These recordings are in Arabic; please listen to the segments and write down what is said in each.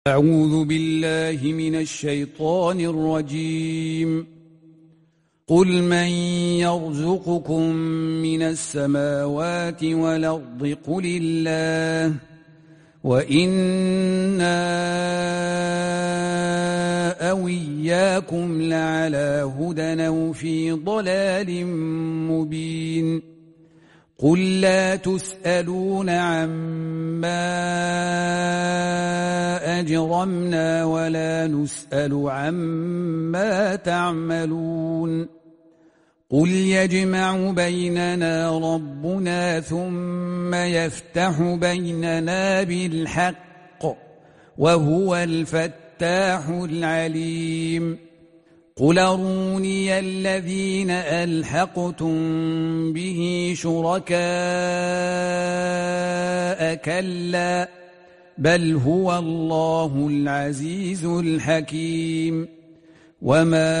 أعوذ بالله من الشيطان الرجيم. قل من يرزقكم من السماوات والأرض قل الله وإنا أو إياكم لعلى هدى أو في ضلال مبين. قل لا تسألون عما أجرمنا ولا نسأل عما تعملون. قل يجمع بيننا ربنا ثم يفتح بيننا بالحق وهو الفتاح العليم. قل أروني الذين ألحقتم به شركاء كلا بل هو الله العزيز الحكيم. وما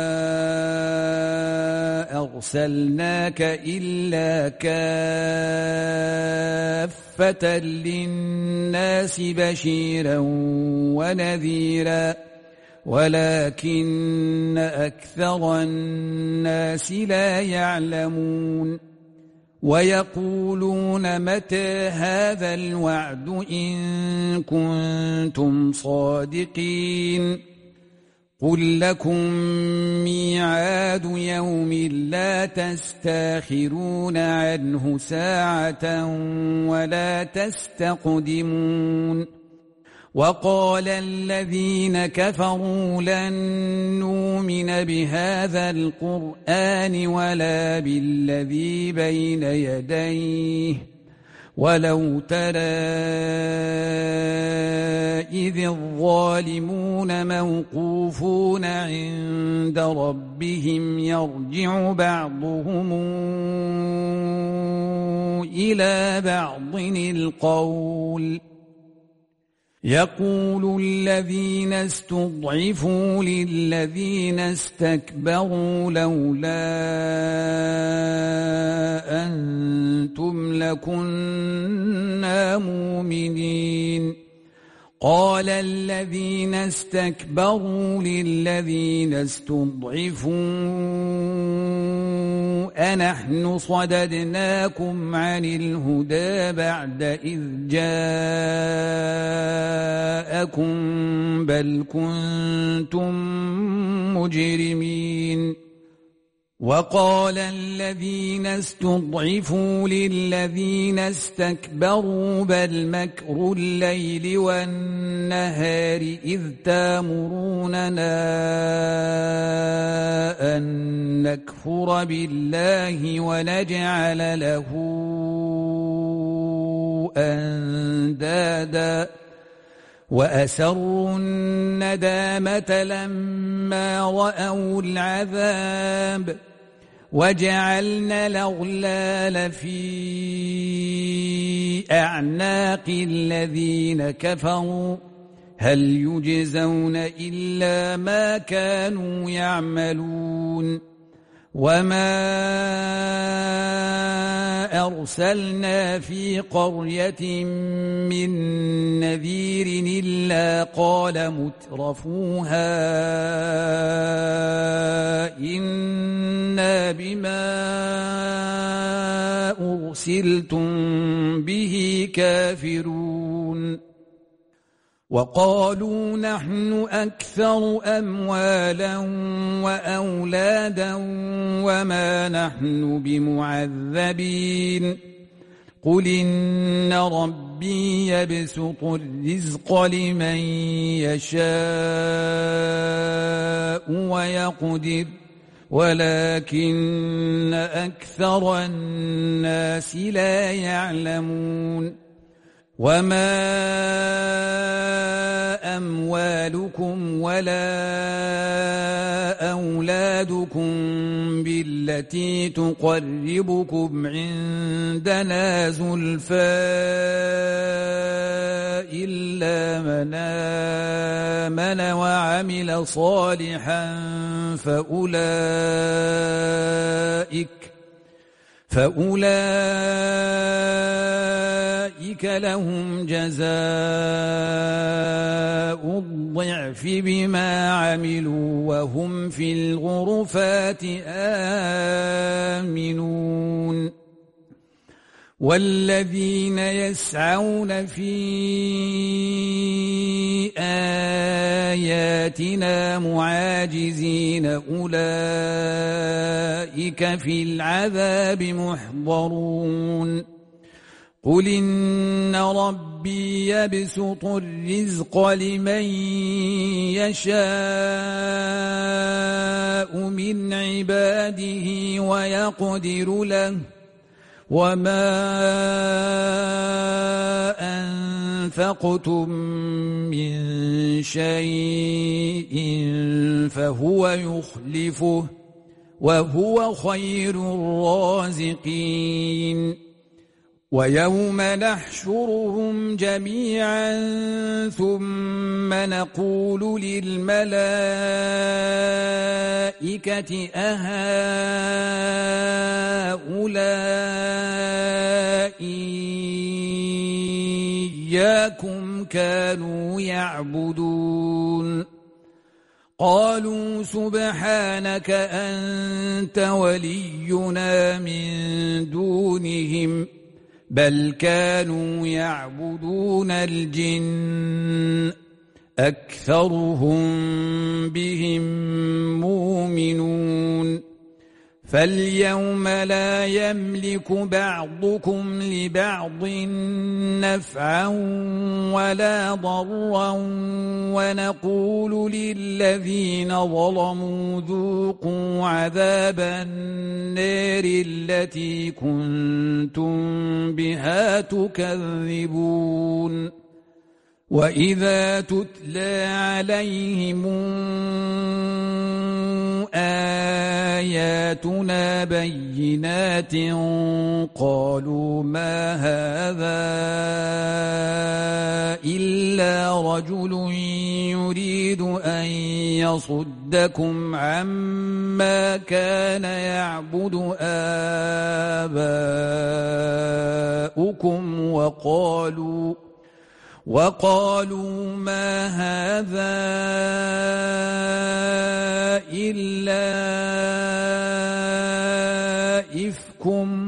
أرسلناك إلا كافة للناس بشيرا ونذيرا ولكن أكثر الناس لا يعلمون. ويقولون متى هذا الوعد إن كنتم صادقين. قل لكم ميعاد يوم لا تستاخرون عنه ساعة ولا تستقدمون. وقال الذين كفروا لن نؤمن بهذا القرآن ولا بالذي بين يديه ولو ترى إذ الظالمون موقوفون عند ربهم يرجع بعضهم إلى بعض القول. يقول الذين استضعفوا للذين استكبروا لولا أنتم لكنا مؤمنين. قال الذين استكبروا للذين استضعفوا أنحن صددناكم عن الهدى بعد إذ جاءكم بل كنتم مجرمين. وقال الذين استضعفوا للذين استكبروا بل مكر الليل والنهار إذ تامروننا أن نكفر بالله ونجعل له أندادا وأسروا الندامة لما رأوا العذاب وجعلنا الأغلال في أعناق الذين كفروا هل يجزون إلا ما كانوا يعملون. وما أرسلنا في قرية من نذير إلا قال مترفوها إنا بما أرسلتم به كافرون. وقالوا نحن أكثر أموالا وأولادا وما نحن بمعذبين. قل إن ربي يبسط الرزق لمن يشاء ويقدر ولكن أكثر الناس لا يعلمون. وما أموالكم ولا أولادكم بالتي تقربكم عندنا زلفى إلا من آمن وعمل صالحا فأولئك أولئك لهم جزاء الضعف بما عملوا وهم في الغرفات آمنون والذين يسعون في آياتنا معاجزين أولئك في العذاب محضرون قل إن ربي يبسط الرزق لمن يشاء من عباده ويقدر له وما أنفقتم من شيء فهو يخلفه وهو خير الرازقين ويوم نحشرهم جميعا ثم نقول للملائكة أهؤلاء إياكم كانوا يعبدون قالوا سبحانك أنت ولينا من دونهم بل كانوا يعبدون الجن أكثرهم بهم مؤمنون فاليوم لا يملك بعضكم لبعض نفعا ولا ضرا ونقول للذين ظلموا ذوقوا عذاب النار التي كنتم بها تكذبون وإذا تتلى عليهم آياتنا بينات قالوا ما هذا إلا رجل يريد أن يصدكم عما كان يعبد آباؤكم وقالوا ما هذا إلا إفك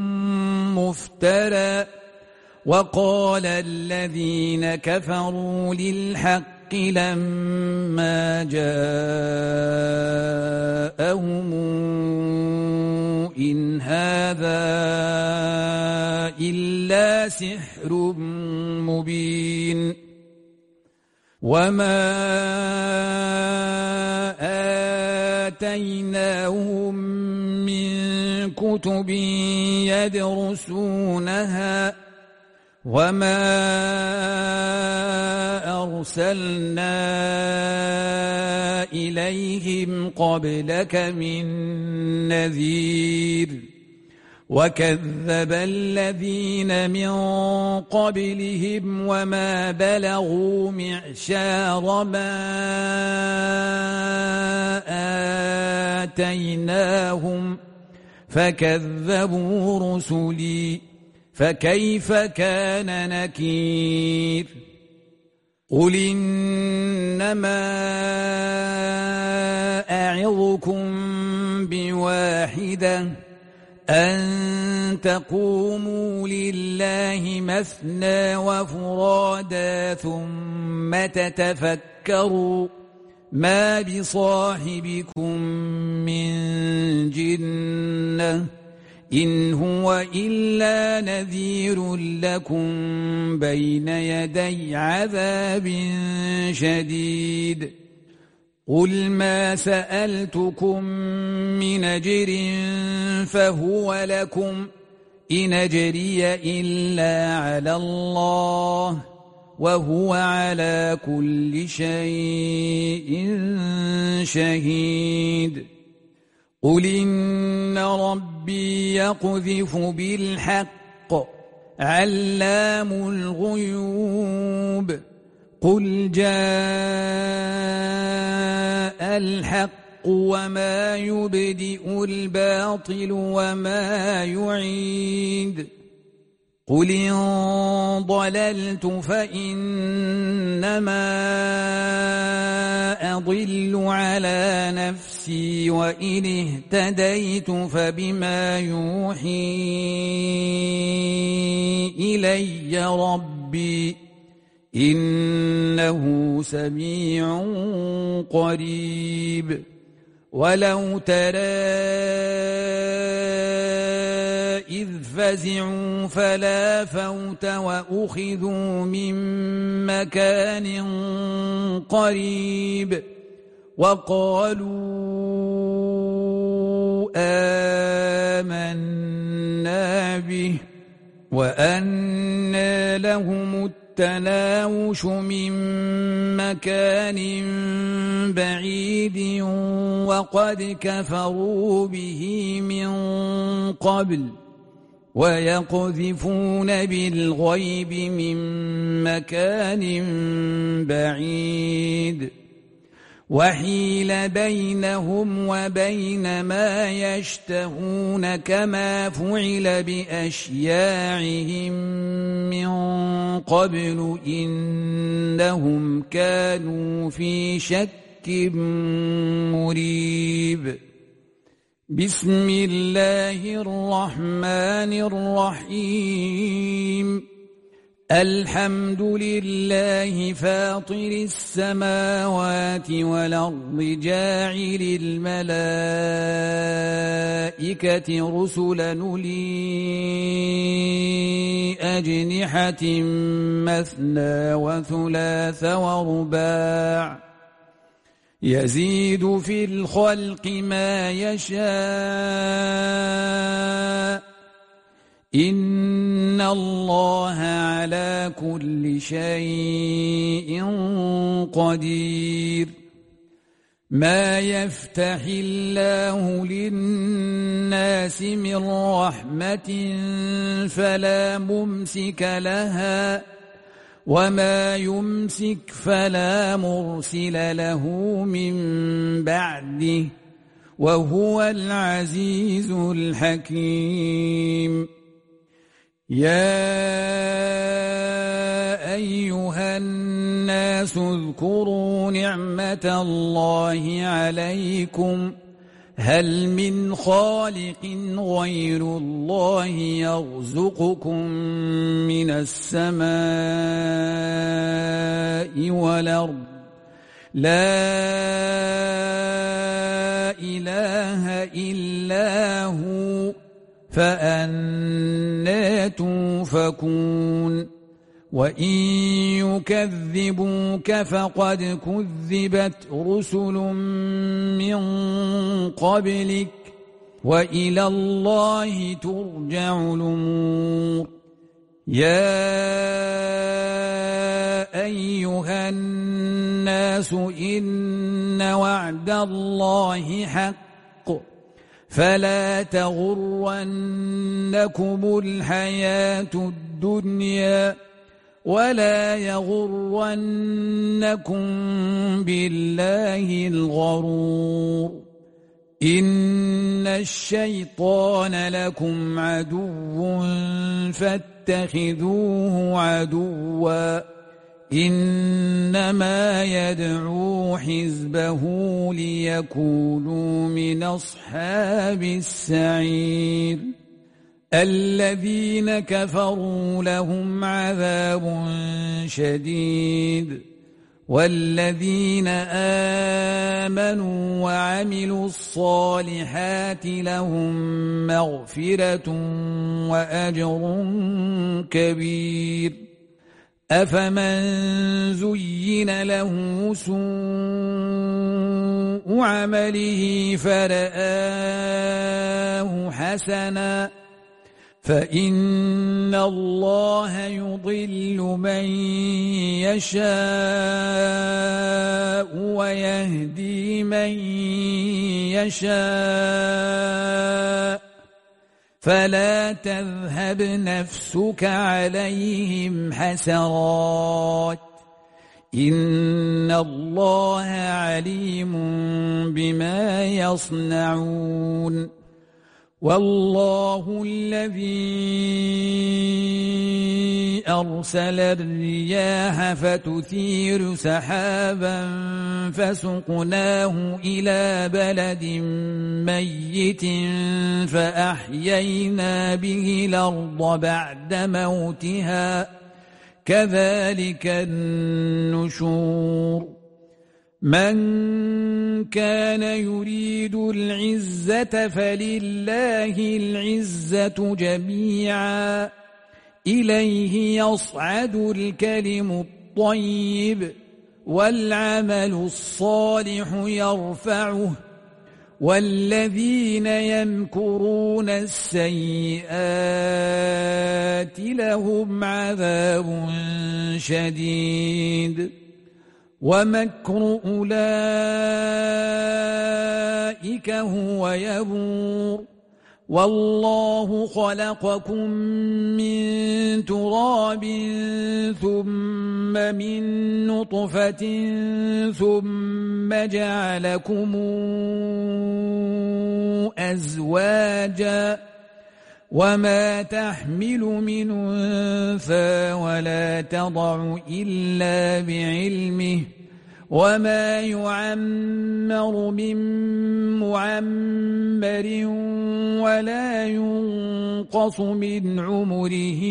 مفترى وقال الذين كفروا للحق لما جاءهم إن هذا إلا سحر مبين وما آتيناهم من كتب يدرسونها وما أرسلنا إليهم قبلك من نذير وكذب الذين من قبلهم وما بلغوا معشار ما آتيناهم فكذبوا رسلي فكيف كان نكير قل إنما أعظكم بواحدة أن تقوموا لله مثنى وفرادا ثم تتفكروا ما بصاحبكم من جنة إن هو إلا نذير لكم بين يدي عذاب شديد قل ما سألتكم من أجر فهو لكم إن أجري إلا على الله وهو على كل شيء شهيد قل إن ربي يقذف بالحق علام الغيوب قل جاء الحق وما يبدئ الباطل وما يعيد قل إن ضللت فإنما أضل على نفسي وإن اهتديت فبما يوحي إلي ربي إنه سميع قريب ولو ترى إذ فزعوا فلا فوت وأخذوا من مكان قريب وقالوا آمنا به وأنى لهم التناوش من مكان بعيد وقد كفروا به من قبل ويقذفون بالغيب من مكان بعيد وحيل بينهم وبين ما يشتهون كما فعل بأشياعهم من قبل إنهم كانوا في شك مريب بسم الله الرحمن الرحيم الحمد لله فاطر السماوات والأرض جاعل الملائكة رسلا أولي أجنحة مثنى وثلاث ورباع يزيد في الخلق ما يشاء إن الله على كل شيء قدير ما يفتح الله للناس من رحمة فلا ممسك لها وما يمسك فلا مرسل له من بعده وهو العزيز الحكيم يا أيها الناس اذكروا نعمة الله عليكم هل من خالق غير الله يرزقكم من السماء والأرض لا إله إلا هو فأنى تؤفكون وإن يكذبوك فقد كذبت رسل من قبلك وإلى الله ترجع الأمور يا أيها الناس إن وعد الله حق فلا تغرنكم الحياة الدنيا ولا يغرنكم بالله الغرور إن الشيطان لكم عدو فاتخذوه عدوا إنما يدعو حزبه ليكونوا من أصحاب السعير الذين كفروا لهم عذاب شديد والذين آمنوا وعملوا الصالحات لهم مغفرة وأجر كبير أفمن زين له سوء عمله فرآه حسنا فإن الله يضل من يشاء ويهدي من يشاء فلا تذهب نفسك عليهم حسرات إن الله عليم بما يصنعون والله الذي أرسل الرياح فتثير سحابا فسقناه إلى بلد ميت فأحيينا به الأرض بعد موتها كذلك النشور من كان يريد العزة فلله العزة جميعا إليه يصعد الكلم الطيب والعمل الصالح يرفعه والذين يمكرون السيئات لهم عذاب شديد ومكر أولئك هو يبور والله خلقكم من تراب ثم من نطفة ثم جعلكم أزواجا وما تحمل من أنثى ولا تضع إلا بعلمه وما يعمر من معمر ولا ينقص من عمره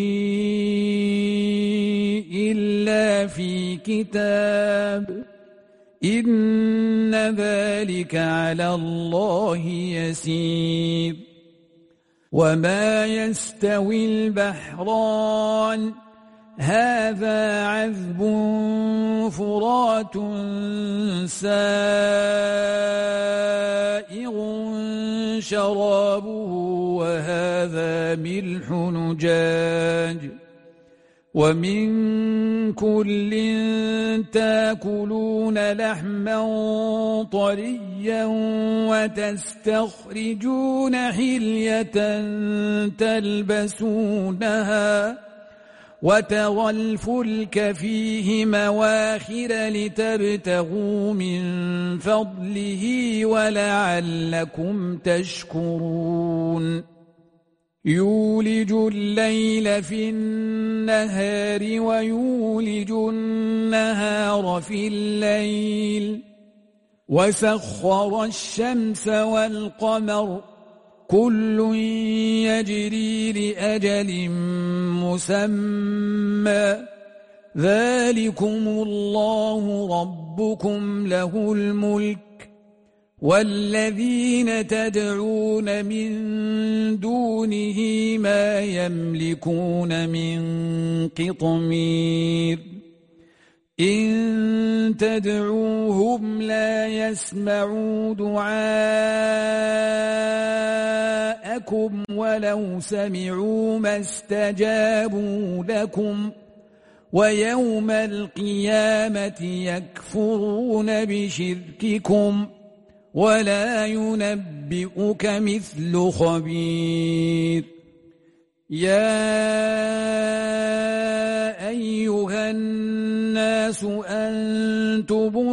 إلا في كتاب إن ذلك على الله يسير وما يستوي البحران هذا عذب فرات سائغ شرابه وهذا ملح نجاج ومن كل تاكلون لحما طريا وتستخرجون حلية تلبسونها وترى الفلك فيه مواخر لتبتغوا من فضله ولعلكم تشكرون يولج الليل في النهار ويولج النهار في الليل وسخر الشمس والقمر كل يجري لأجل مسمى ذلكم الله ربكم له الملك والذين تدعون من دونه ما يملكون من قطمير إن تدعوهم لا يسمعوا دعاءكم ولو سمعوا ما استجابوا لكم ويوم القيامة يكفرون بشرككم ولا ينبئك مثل خبير يا أيها الناس أنتم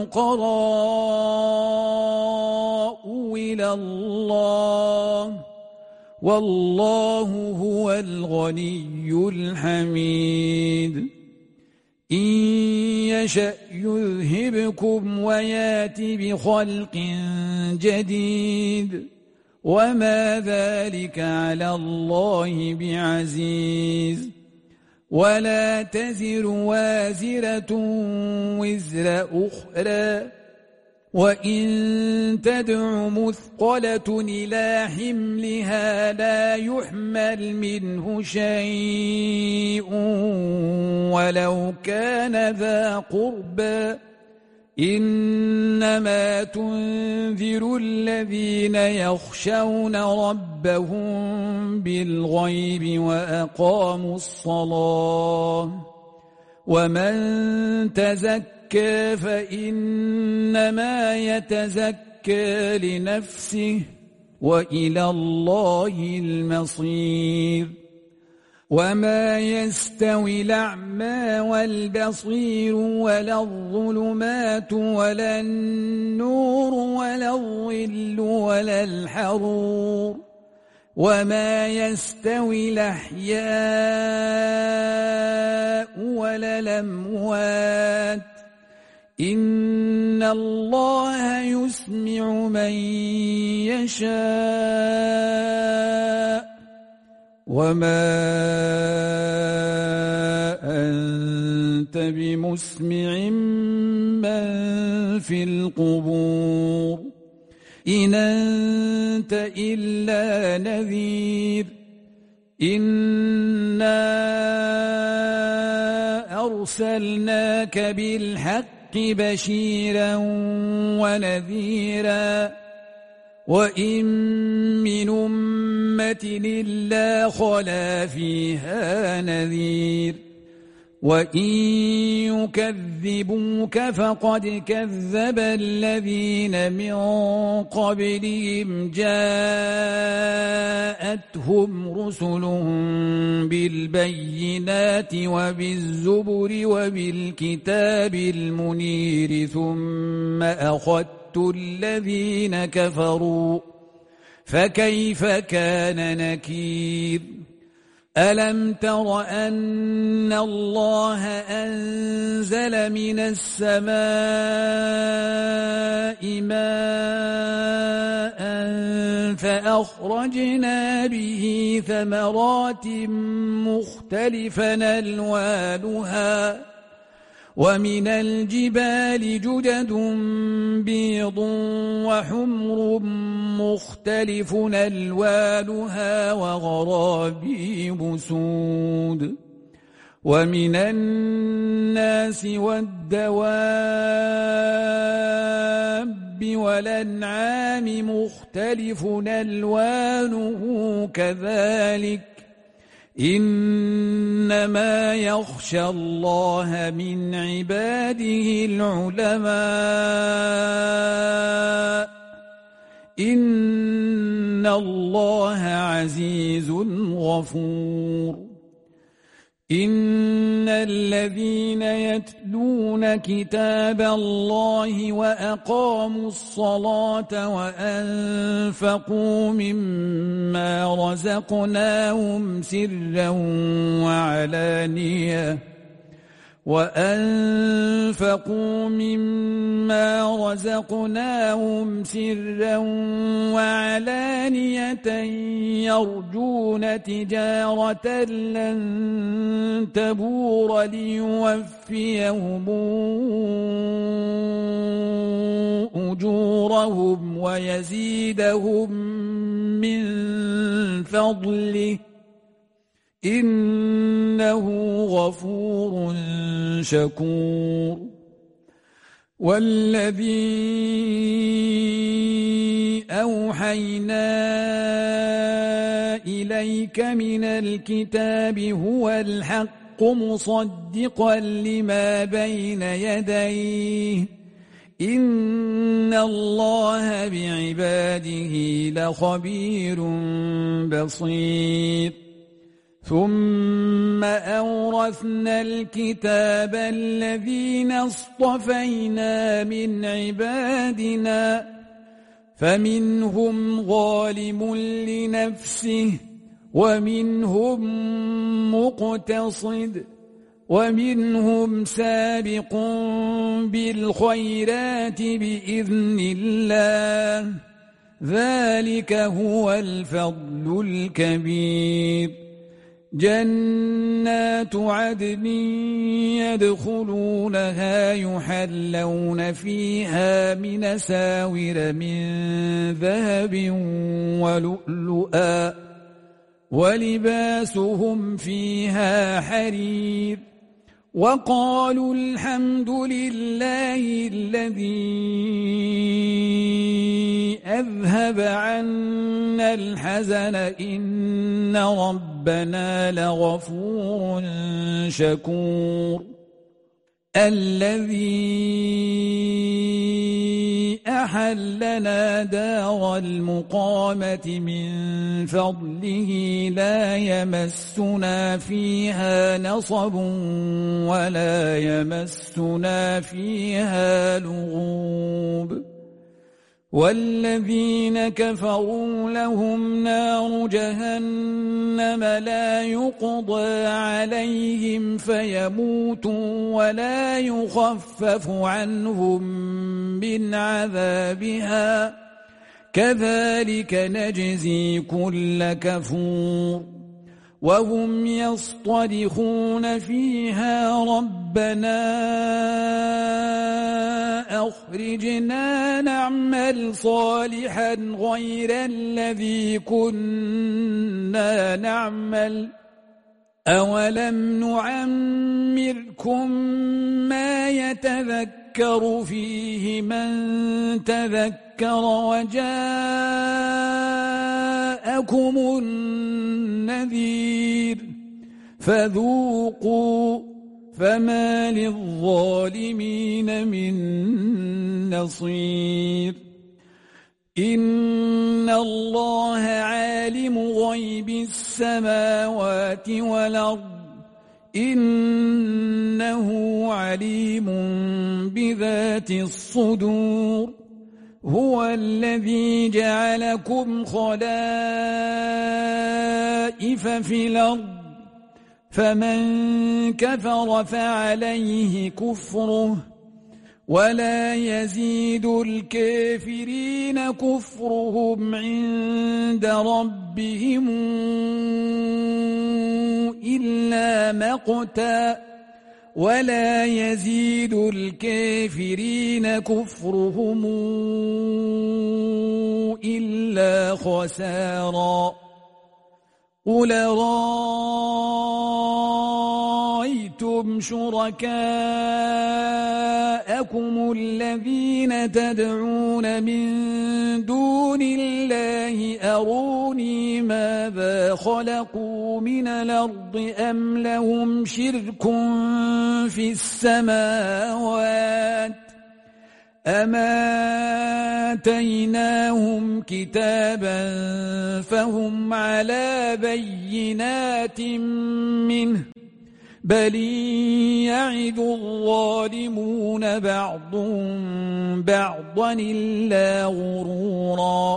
الفقراء إلى الله والله هو الغني الحميد إن يشأ يذهبكم ويات بخلق جديد وما ذلك على الله بعزيز ولا تزر وازرة وزر أخرى وإن تدع مثقلة إلى حملها لا يحمل منه شيء ولو كان ذا قربى إنما تنذر الذين يخشون ربهم بالغيب وأقاموا الصلاة ومن تزكى فإنما يتزكى لنفسه وإلى الله المصير وما يستوي الأعمى والبصير ولا الظلمات ولا النور ولا الظل ولا الحرور وما يستوي الأحياء ولا الأموات إن الله يسمع من يشاء وما أنت بمسمع من في القبور إن أنت إلا نذير إنا أرسلناك بالحق بشيرا ونذيرا وإن من أمة إلا خلا فيها نذير وإن يكذبوك فقد كذب الذين من قبلهم جاءتهم رسلهم بالبينات وبالزبر وبالكتاب المنير ثم أخذت الذين كفروا فكيف كان نكير ألم تر أن الله أنزل من السماء ماء فأخرجنا به ثمرات مختلفا ألوانها ومن الجبال جدد بيض وحمر مختلف ألوانها وغرابيب سود ومن الناس والدواب والأنعام مختلف ألوانه كذلك إنما يخشى الله من عباده العلماء إن الله عزيز غفور إن الذين يتلون كتاب الله وأقاموا الصلاة وأنفقوا مما رزقناهم سرا وعلانية يرجون تجارة لن تبور ليوفيهم أجورهم ويزيدهم من فضله إنه غفور شكور والذي أوحينا إليك من الكتاب هو الحق مصدقا لما بين يديه إن الله بعباده لخبير بصير ثم أورثنا الكتاب الذين اصطفينا من عبادنا فمنهم ظالم لنفسه ومنهم مقتصد ومنهم سابق بالخيرات بإذن الله ذلك هو الفضل الكبير جنات عدن يدخلونها يحلون فيها من أساور من ذهب ولؤلؤا ولباسهم فيها حرير وقالوا الحمد لله الذي أذهب عنا الحزن إن ربنا لغفور شكور الذي أحلنا دار المقامة من فضله لا يمسنا فيها نصب ولا يمسنا فيها لغوب والذين كفروا لهم نار جهنم لا يقضى عليهم فيموتوا ولا يخفف عنهم من عذابها كذلك نجزي كل كفور وهم يصطرخون فيها ربنا أخرجنا نعمل صالحا غير الذي كنا نعمل أولم نعمركم ما يتذكر فيه من تذكر وجاءكم النذير فذوقوا فما للظالمين من نصير إن الله عالم غيب السماوات والأرض إنه عليم بذات الصدور هو الذي جعلكم خلائف في الأرض فمن كفر فعليه كفره ولا يزيد الكافرين كفرهم عند ربهم إلا مقتا ولا يزيد الكافرين كفرهم إلا خسارا قل رأيتم شركاءكم الذين تدعون من دون الله أروني ماذا خلقوا من الأرض أم لهم شرك في السماوات أم آتيناهم كتابا فهم على بينات منه بل يعد الظالمون بعضهم بعضا إلا غرورا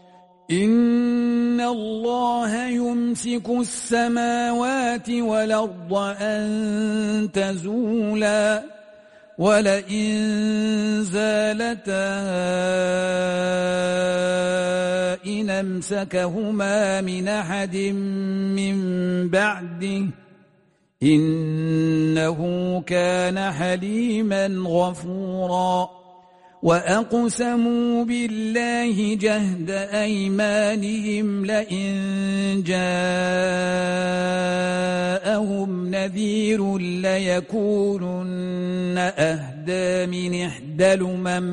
إن الله يمسك السماوات والأرض أن تزولا ولئن زالتا إن أمسكهما من أحد من بعده إنه كان حليما غفورا وأقسموا بالله جهد أيمانهم لئن جاءهم نذير ليكونن أهدى من إحدى الأمم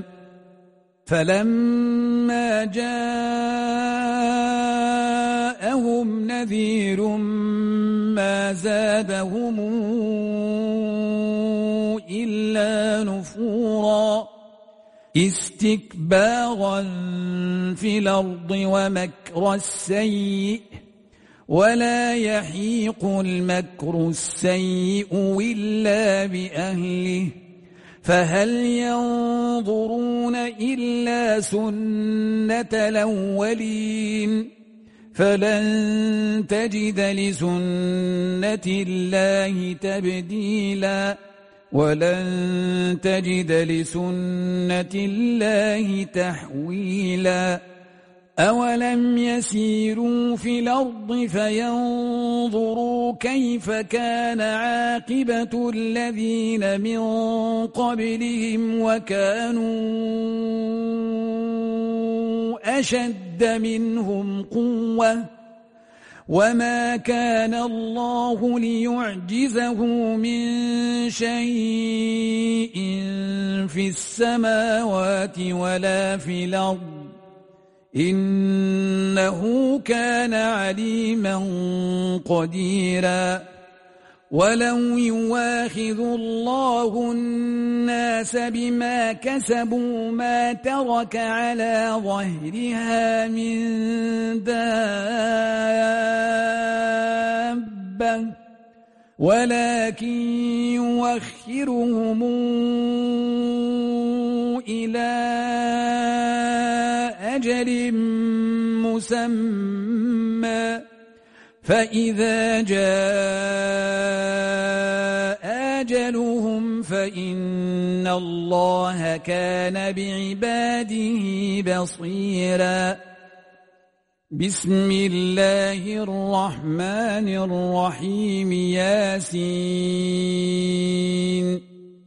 فلما جاءهم نذير ما زادهم إلا نفورا استكبارا في الأرض ومكر السيء ولا يحيق المكر السيء إلا بأهله فهل ينظرون إلا سنة الأولين فلن تجد لسنة الله تبديلا ولن تجد لسنة الله تحويلا أولم يسيروا في الأرض فينظروا كيف كان عاقبة الذين من قبلهم وكانوا أشد منهم قوة وما كان الله ليعجزه من شيء في السماوات ولا في الأرض إنه كان عليما قديرا ولو يواخذ الله الناس بما كسبوا ما ترك على ظهرها من دابة ولكن يؤخرهم إلى أجل مسمى فإذا جاء أجلهم فإن الله كان بعباده بصيرا. بسم الله الرحمن الرحيم. ياسين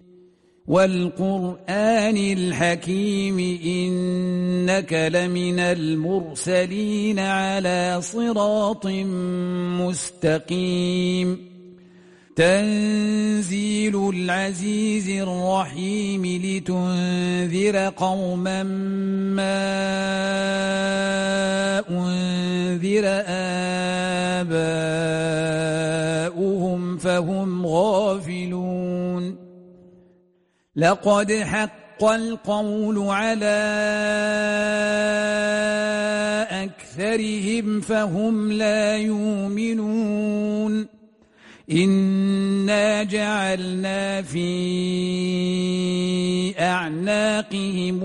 والقرآن الحكيم إنك لمن المرسلين على صراط مستقيم. تنزيل العزيز الرحيم لتنذر قوما ما أنذر آباؤهم فهم غافلون. لقد حق القول على أكثرهم فهم لا يؤمنون. إنا جعلنا في أعناقهم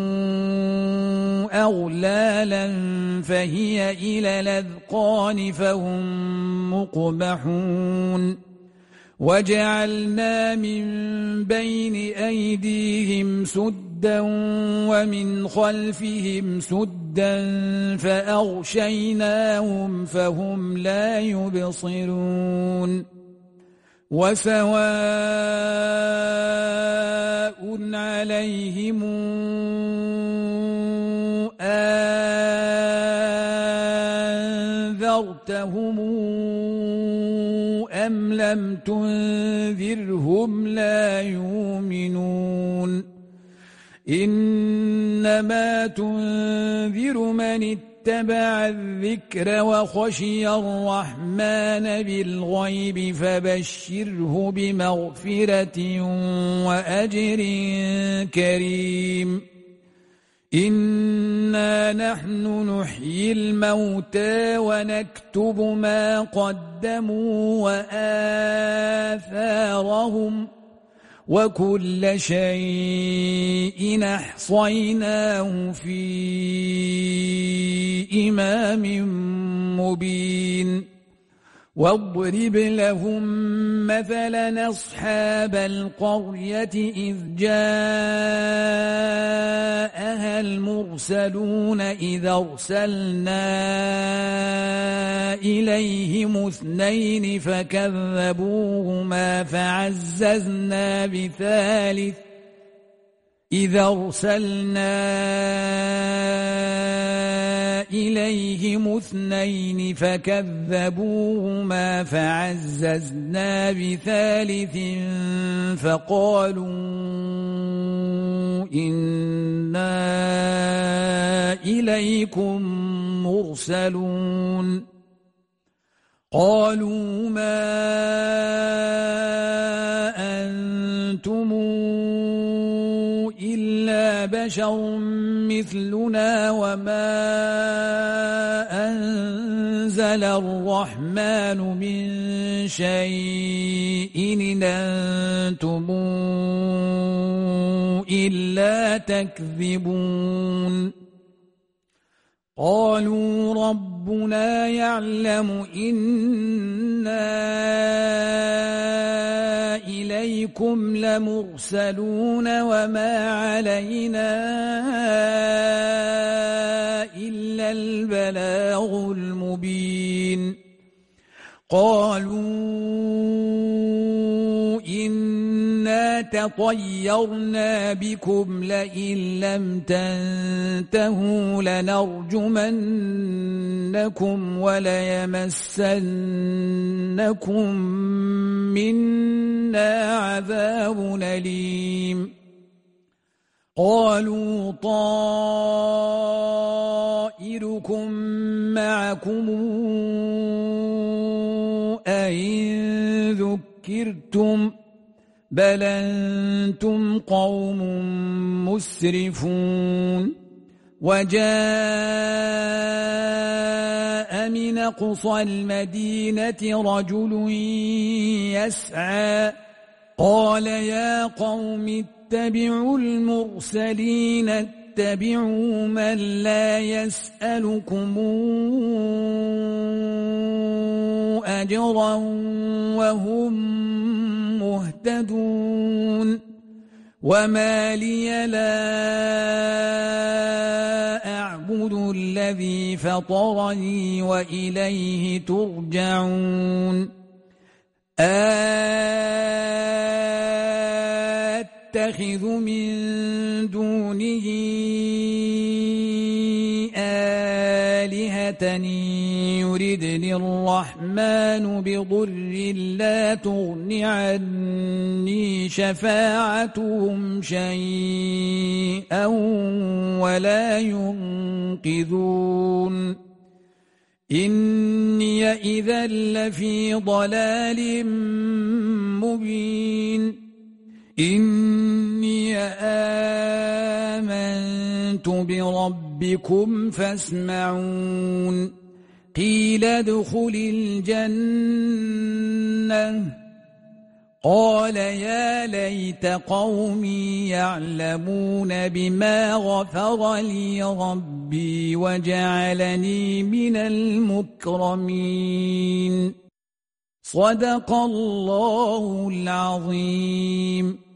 أغلالا فهي إلى الأذقان فهم مقمحون. وجعلنا من بين أيديهم سدا ومن خلفهم سدا فأغشيناهم فهم لا يبصرون. وسواء عليهم أنذرتهم أم لم تنذرهم لا يؤمنون. إنما تنذر من اتبع الذكر وخشي الرحمن بالغيب فبشره بمغفرة وأجر كريم. إنا نحن نحيي الموتى ونكتب ما قدموا وآثارهم وكل شيء أحصيناه في إمام مبين. واضرب لهم مثلا أصحاب القرية إذ جاءها المرسلون إذ أرسلنا إليهم اثنين فكذبوهما فعززنا بثالث إذا أرسلنا إليهم اثنين فكذبوهما فعززنا بثالث فقالوا إنا إليكم مرسلون. قالوا ما أنتم إلا بشر مثلنا وما أنزل الرحمن من شيء إن أنتم إلا تكذبون. قالوا ربنا يعلم إنا إليكم لمرسلون وما علينا إلا البلاغ المبين. قالوا إنا تطيرنا بكم لئن لم تنتهوا لنرجمنكم وليمسنكم منا عذاب أليم. قالوا طائركم معكم أئن ذكرتم بل أنتم قوم مسرفون. وجاء من أقصى المدينة رجل يسعى قال يا قوم اتبعوا المرسلين اتبعوا من لا يسألكم أجرا وهم مهتدون وما لي لا أعبد الذي فطرني وإليه ترجعون أتخذ من دونه آلهة يردني الرحمن بضر لا تغن عني شفاعتهم شيئا ولا ينقذون إني إذا لفي ضلال مبين إني آمنت بربكم فاسمعون قيل ادخل الجنة قال يا ليت قومي يعلمون بما غفر لي ربي وجعلني من المكرمين صدق الله العظيم.